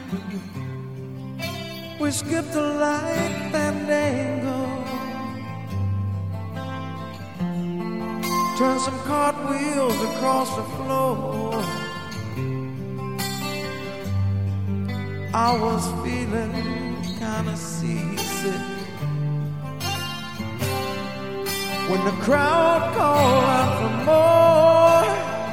We skipped a light fandango, turned some cartwheels across the floor. I was feeling kinda seasick when the crowd called out for more.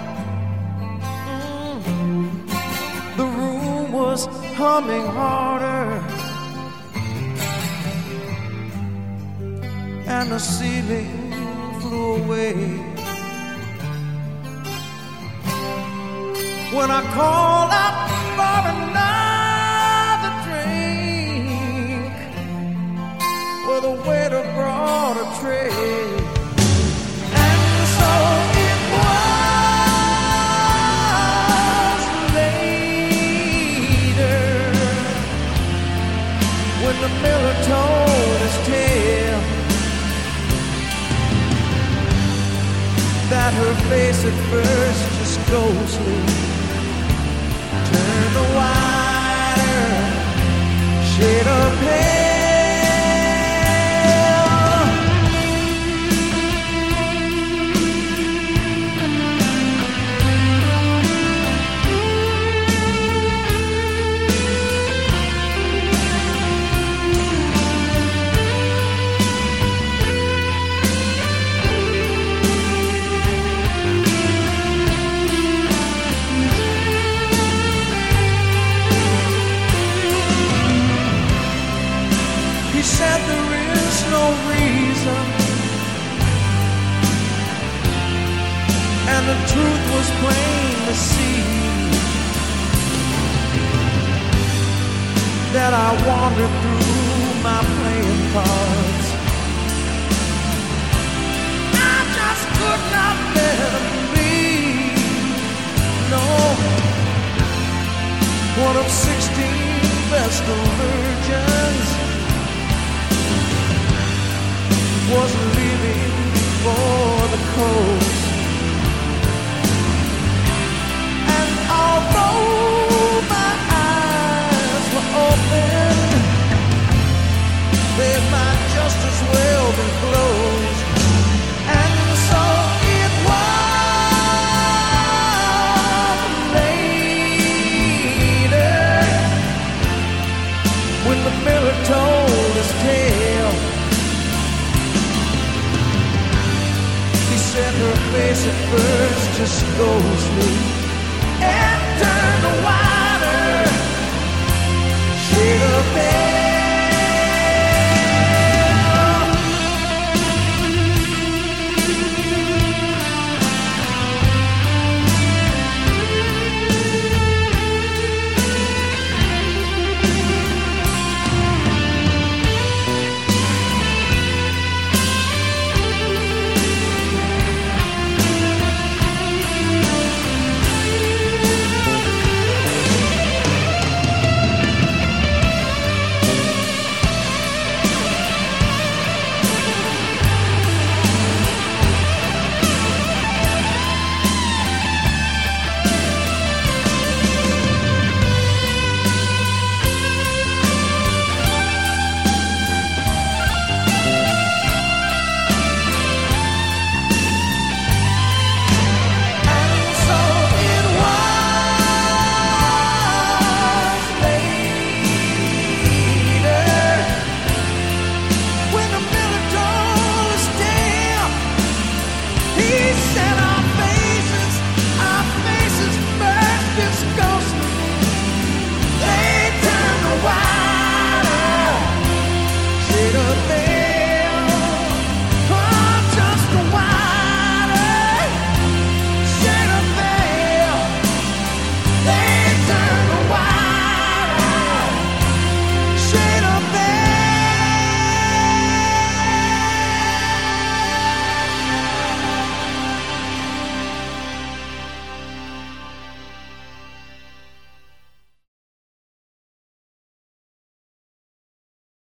The room was humming harder, and the ceiling flew away. When I called out for another drink, well, the waiter brought a tray. And so it was later when the miller told his tale, that her face at first just ghostly turned a whiter shade of pale. Said there is no reason, and the truth was plain to see, that I wandered through my playing cards. I just could not let them be. No, one of 16 Vestal virgins was leaving for the coast. And although my eyes were open, they might just as well be closed. And so it was later when the miller told his tale. Said her face at first just ghostly, and